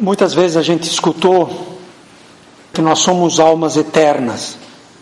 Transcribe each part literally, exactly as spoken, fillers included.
Muitas vezes a gente escutou que nós somos almas eternas.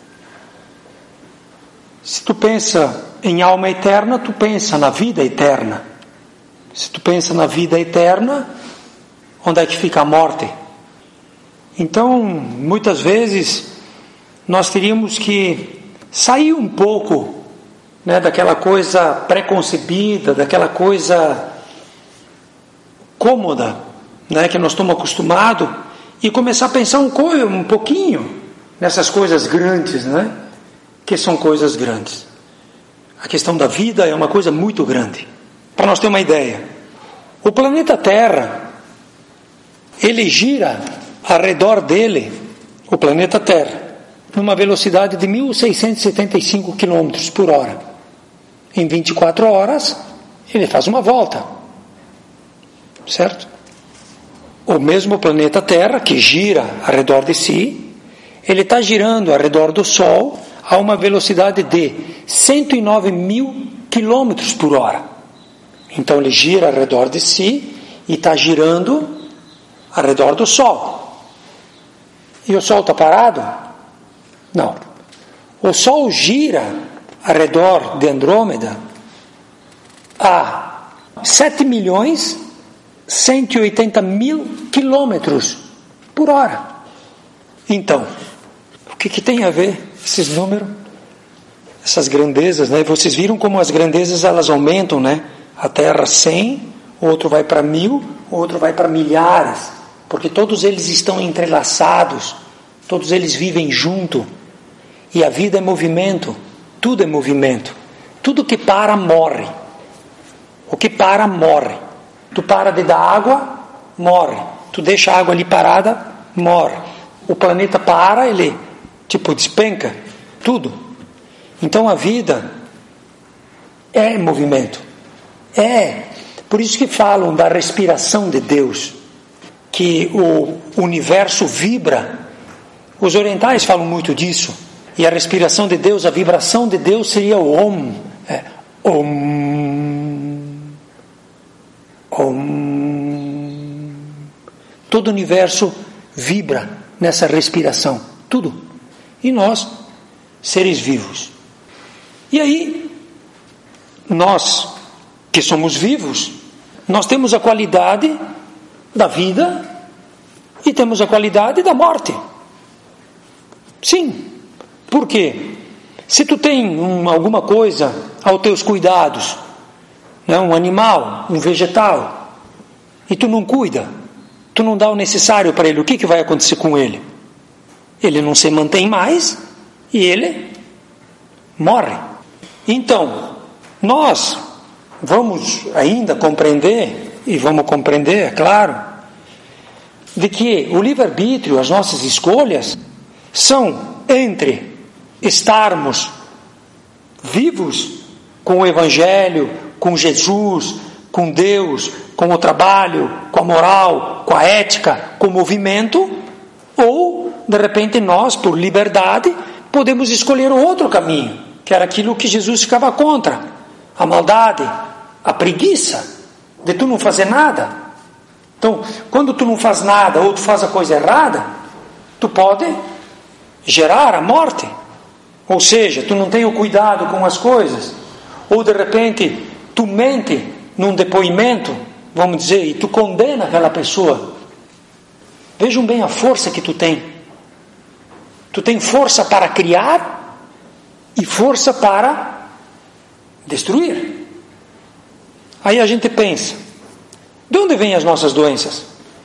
Se tu pensa em alma eterna, tu pensa na vida eterna. Se tu pensa na vida eterna, onde é que fica a morte? Então, muitas vezes, nós teríamos que sair um pouco, né, daquela coisa preconcebida, daquela coisa cômoda, né, que nós estamos acostumados, e começar a pensar um, co- um pouquinho nessas coisas grandes, né, que são coisas grandes. A questão da vida é uma coisa muito grande. Para nós ter uma ideia, o planeta Terra, ele gira ao redor dele, o planeta Terra, numa velocidade de mil seiscentos e setenta e cinco quilômetros por hora. Em vinte e quatro horas, ele faz uma volta. Certo? O mesmo planeta Terra, que gira ao redor de si, ele está girando ao redor do Sol a uma velocidade de cento e nove mil quilômetros por hora. Então ele gira ao redor de si e está girando ao redor do Sol. E o Sol está parado? Não. O Sol gira ao redor de Andrômeda a sete milhões cento e oitenta mil quilômetros por hora. Então, o que, que tem a ver esses números? Essas grandezas, né? Vocês viram como as grandezas elas aumentam, né? A Terra cem, o outro vai para mil, o outro vai para milhares, porque todos eles estão entrelaçados, todos eles vivem junto, e a vida é movimento, tudo é movimento, tudo que para morre, o que para morre. Tu para de dar água, morre. Tu deixa a água ali parada, morre. O planeta para, ele tipo despenca, tudo. Então a vida é movimento. É, por isso que falam da respiração de Deus, que o universo vibra. Os orientais falam muito disso. E a respiração de Deus, a vibração de Deus seria o Om. É, Om. Om. Todo o universo vibra nessa respiração. Tudo. E nós, seres vivos. E aí, nós que somos vivos, nós temos a qualidade da vida e temos a qualidade da morte. Sim. Por quê? Se tu tem um, alguma coisa aos teus cuidados, né, um animal, um vegetal, e tu não cuida, tu não dá o necessário para ele, o que, que vai acontecer com ele? Ele não se mantém mais e ele morre. Então, nós vamos ainda compreender, e vamos compreender, é claro, de que o livre-arbítrio, as nossas escolhas, são entre estarmos vivos com o Evangelho, com Jesus, com Deus, com o trabalho, com a moral, com a ética, com o movimento, ou, de repente, nós, por liberdade, podemos escolher outro caminho, que era aquilo que Jesus ficava contra, a maldade, a preguiça, de tu não fazer nada. Então, quando tu não faz nada, ou tu faz a coisa errada, tu pode gerar a morte. Ou seja, tu não tem o cuidado com as coisas, ou de repente tu mente num depoimento, vamos dizer, e tu condena aquela pessoa. Vejam bem a força que tu tem. Tu tem força para criar e força para destruir. Aí a gente pensa, de onde vêm as nossas doenças?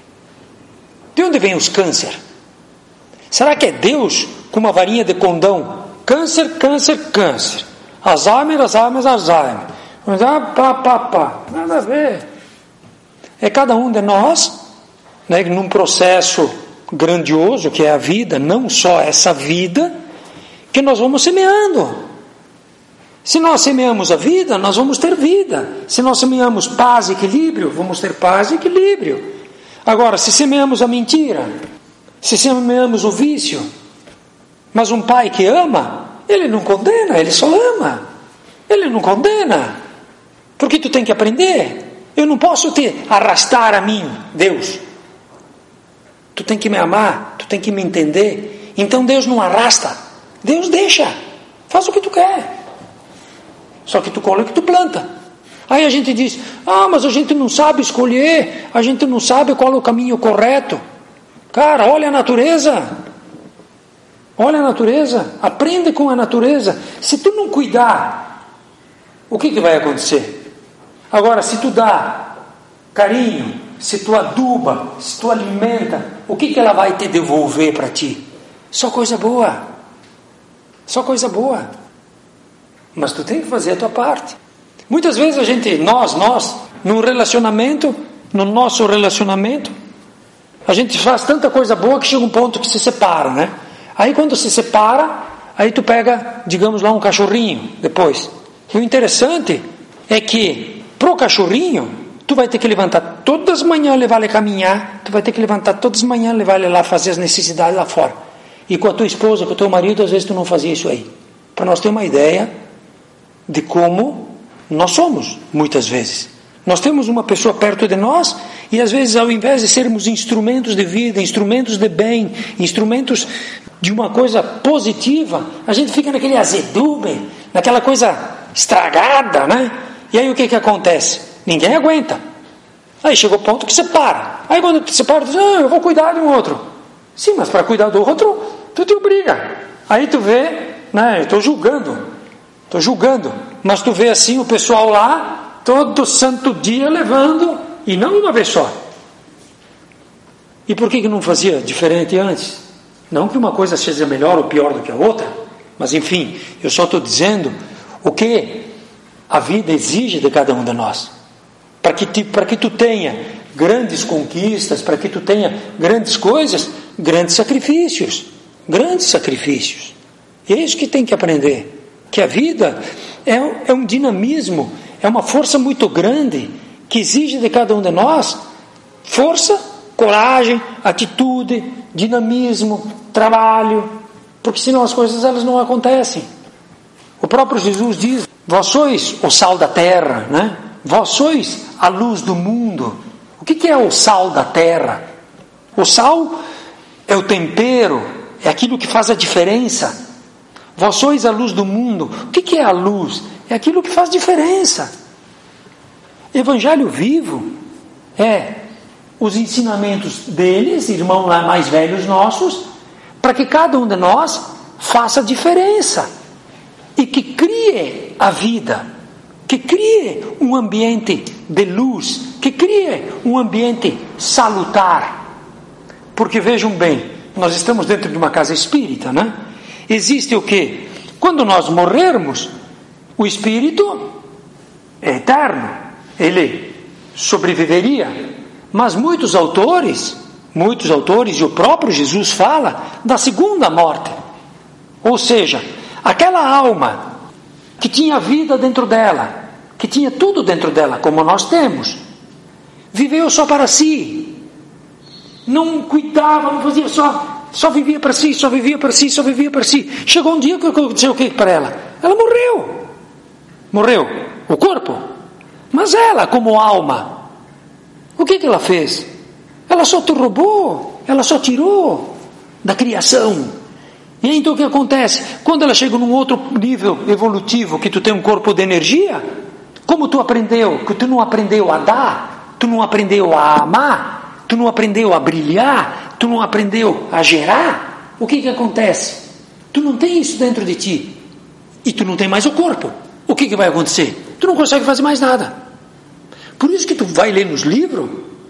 De onde vêm os câncer? Será que é Deus com uma varinha de condão? Câncer, câncer, câncer. Alzheimer, Alzheimer, Alzheimer. Ah, pá, pá, pá. Nada a ver. É cada um de nós, né, num processo grandioso que é a vida, não só essa vida, que nós vamos semeando. Se nós semeamos a vida, nós vamos ter vida. Se nós semeamos paz e equilíbrio, vamos ter paz e equilíbrio. Agora, se semeamos a mentira, se semeamos o vício, mas um pai que ama, ele não condena, ele só ama. Ele não condena. Porque tu tem que aprender. Eu não posso te arrastar a mim, Deus. tem que me amar, tu tem que me entender. Então Deus não arrasta, Deus deixa, faz o que tu quer. Só que tu colhe o que tu planta. Aí a gente diz, ah, mas a gente não sabe escolher, a gente não sabe qual é o caminho correto. Cara, olha a natureza. Olha a natureza, aprende com a natureza. Se tu não cuidar, o que, que vai acontecer? Agora, se tu dá carinho, se tu aduba, se tu alimenta, o que, que ela vai te devolver para ti? Só coisa boa. Só coisa boa. Mas tu tem que fazer a tua parte. Muitas vezes a gente, nós, nós, no relacionamento, no nosso relacionamento, a gente faz tanta coisa boa que chega um ponto que se separa, né? Aí quando se separa, aí tu pega, digamos lá, um cachorrinho depois. E o interessante é que pro cachorrinho, tu vai ter que levantar todas as manhãs, levar ele caminhar, tu vai ter que levantar todas as manhãs, levar ele lá fazer as necessidades lá fora. E com a tua esposa, com o teu marido, às vezes tu não fazia isso aí. Para nós ter uma ideia de como nós somos, muitas vezes. Nós temos uma pessoa perto de nós e às vezes, ao invés de sermos instrumentos de vida, instrumentos de bem, instrumentos de uma coisa positiva, a gente fica naquele azedume, naquela coisa estragada, né? E aí o que que acontece? Ninguém aguenta. Aí chega o ponto que separa. Aí quando tu separa, tu diz, ah, eu vou cuidar de um outro. Sim, mas para cuidar do outro, tu te obriga. Aí tu vê, né? Eu estou julgando, estou julgando, mas tu vê assim o pessoal lá, todo santo dia levando, e não uma vez só. E por que que não fazia diferente antes? Não que uma coisa seja melhor ou pior do que a outra, mas enfim, eu só estou dizendo o que a vida exige de cada um de nós. Para que, te, para que tu tenha grandes conquistas, para que tu tenha grandes coisas, grandes sacrifícios, grandes sacrifícios. E é isso que tem que aprender, que a vida é, é um dinamismo, é uma força muito grande, que exige de cada um de nós força, coragem, atitude, dinamismo, trabalho, porque senão as coisas elas não acontecem. O próprio Jesus diz, vós sois o sal da terra, né? Vós sois a luz do mundo. O que que é o sal da terra? O sal é o tempero, é aquilo que faz a diferença. Vós sois a luz do mundo. O que que é a luz? É aquilo que faz diferença. Evangelho vivo é os ensinamentos deles, irmãos mais velhos nossos, para que cada um de nós faça diferença e que crie a vida, que crie um ambiente de luz, que crie um ambiente salutar. Porque vejam bem, nós estamos dentro de uma casa espírita, né? Existe o quê? Quando nós morrermos, o espírito é eterno, ele sobreviveria. Mas muitos autores, muitos autores, e o próprio Jesus fala da segunda morte. Ou seja, aquela alma que tinha vida dentro dela, que tinha tudo dentro dela, como nós temos, viveu só para si, não cuidava, não fazia só, só vivia para si, só vivia para si, só vivia para si. Chegou um dia que aconteceu o que para ela? Ela morreu, morreu o corpo, mas ela como alma, o que que ela fez? Ela só te roubou, ela só tirou da criação. E aí, então o que acontece? Quando ela chega num outro nível evolutivo, que tu tem um corpo de energia, como tu aprendeu? Que tu não aprendeu a dar, tu não aprendeu a amar, tu não aprendeu a brilhar, tu não aprendeu a gerar, o que que acontece? Tu não tem isso dentro de ti, e tu não tem mais o corpo. O que que vai acontecer? Tu não consegue fazer mais nada. Por isso que tu vai ler nos livros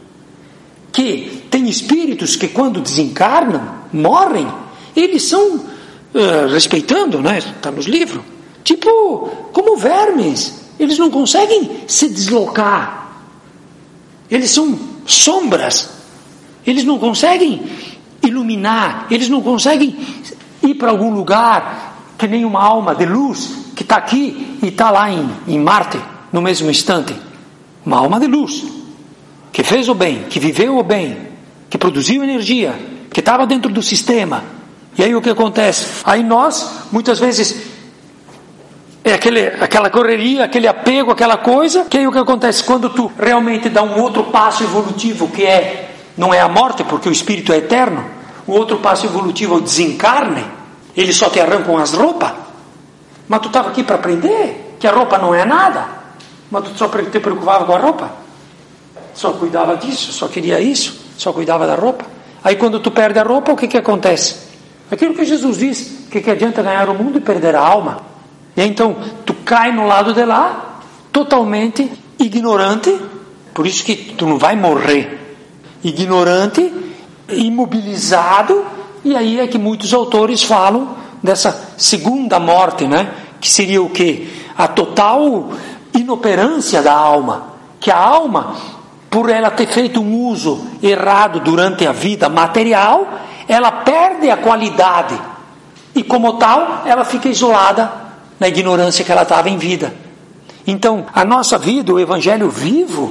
que tem espíritos que quando desencarnam, morrem, eles são, uh, respeitando, né? Está nos livros, tipo, como vermes, eles não conseguem se deslocar, eles são sombras, eles não conseguem iluminar, eles não conseguem ir para algum lugar, que nem uma alma de luz, que está aqui e está lá em, em Marte, no mesmo instante. Uma alma de luz, que fez o bem, que viveu o bem, que produziu energia, que estava dentro do sistema. E aí o que acontece? Aí nós, muitas vezes, é aquele, aquela correria, aquele apego, aquela coisa, que aí o que acontece? Quando tu realmente dá um outro passo evolutivo, que é não é a morte, porque o espírito é eterno. O outro passo evolutivo é o desencarne. Eles só te arrancam as roupas. Mas tu estava aqui para aprender que a roupa não é nada. Mas tu só te preocupava com a roupa. Só cuidava disso, só queria isso, só cuidava da roupa. Aí quando tu perde a roupa, o que que acontece? Aquilo que Jesus diz, que que adianta ganhar o mundo e perder a alma? E então tu cai no lado de lá, totalmente ignorante. Por isso que tu não vai morrer. Ignorante, imobilizado. E aí é que muitos autores falam dessa segunda morte, né? Que seria o quê? A total inoperância da alma. Que a alma, por ela ter feito um uso errado durante a vida material, ela perde a qualidade. E como tal, ela fica isolada na ignorância que ela estava em vida. Então, a nossa vida, o Evangelho vivo,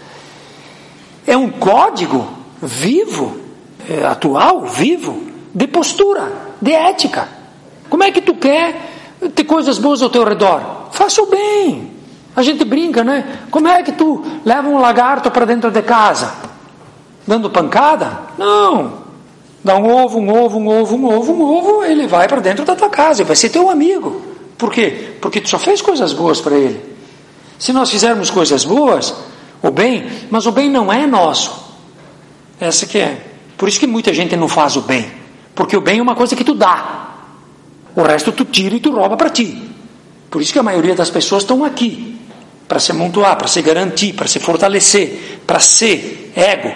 é um código vivo, é, atual, vivo, de postura, de ética. Como é que tu quer ter coisas boas ao teu redor? Faça o bem. A gente brinca, né? Como é que tu leva um lagarto para dentro de casa? Dando pancada? Não. Dá um ovo, um ovo, um ovo, um ovo, um ovo, ele vai para dentro da tua casa, vai ser teu amigo. Por quê? Porque tu só fez coisas boas para ele. Se nós fizermos coisas boas, o bem, mas o bem não é nosso. Essa que é. Por isso que muita gente não faz o bem. Porque o bem é uma coisa que tu dá. O resto tu tira e tu rouba para ti. Por isso que a maioria das pessoas estão aqui. Para se amontoar, para se garantir, para se fortalecer, para ser ego.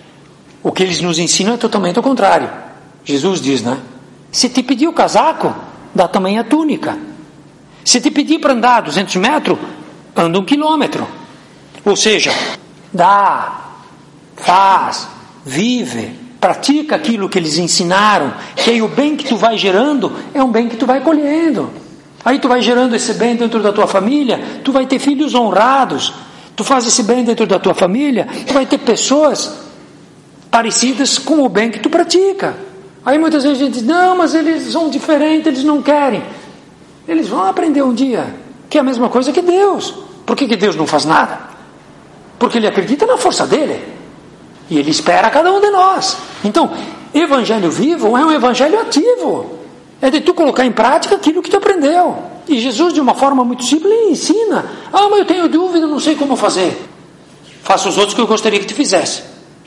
O que eles nos ensinam é totalmente o contrário. Jesus diz, né? Se te pedir o casaco, dá também a túnica. Se te pedir para andar duzentos metros, anda um quilômetro. Ou seja, dá, faz, vive, pratica aquilo que eles ensinaram, que aí o bem que tu vai gerando é um bem que tu vai colhendo. Aí tu vai gerando esse bem dentro da tua família, tu vai ter filhos honrados. Tu faz esse bem dentro da tua família, tu vai ter pessoas parecidas com o bem que tu pratica. Aí muitas vezes a gente diz, não, mas eles são diferentes, eles não querem. Eles vão aprender um dia, que é a mesma coisa que Deus. Por que que Deus não faz nada? Porque Ele acredita na força dEle. E Ele espera cada um de nós. Então, Evangelho vivo é um Evangelho ativo. É de tu colocar em prática aquilo que tu aprendeu. E Jesus, de uma forma muito simples, ele ensina. Ah, mas eu tenho dúvida, não sei como fazer. Faça os outros que eu gostaria que te fizesse.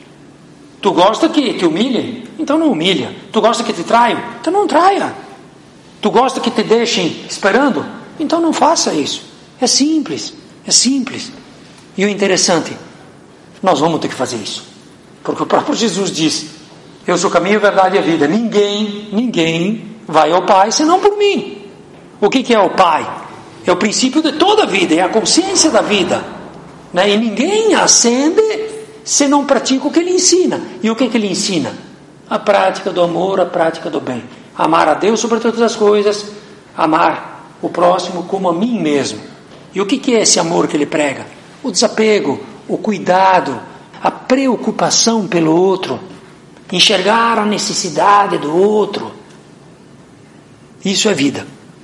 Tu gosta que te humilhem? Então não humilha. Tu gosta que te traiam? Então não traia. Tu gosta que te deixem esperando? Então não faça isso. É simples. É simples. E o interessante, nós vamos ter que fazer isso. Porque o próprio Jesus disse, eu sou o caminho, a verdade e a vida. Ninguém, ninguém vai ao Pai senão por mim. O que que é o Pai? É o princípio de toda a vida, é a consciência da vida, né? E ninguém ascende se não pratica o que Ele ensina. E o que que Ele ensina? A prática do amor, a prática do bem. Amar a Deus sobre todas as coisas, amar o próximo como a mim mesmo. E o que que é esse amor que Ele prega? O desapego, o cuidado, a preocupação pelo outro, enxergar a necessidade do outro. Isso é vida.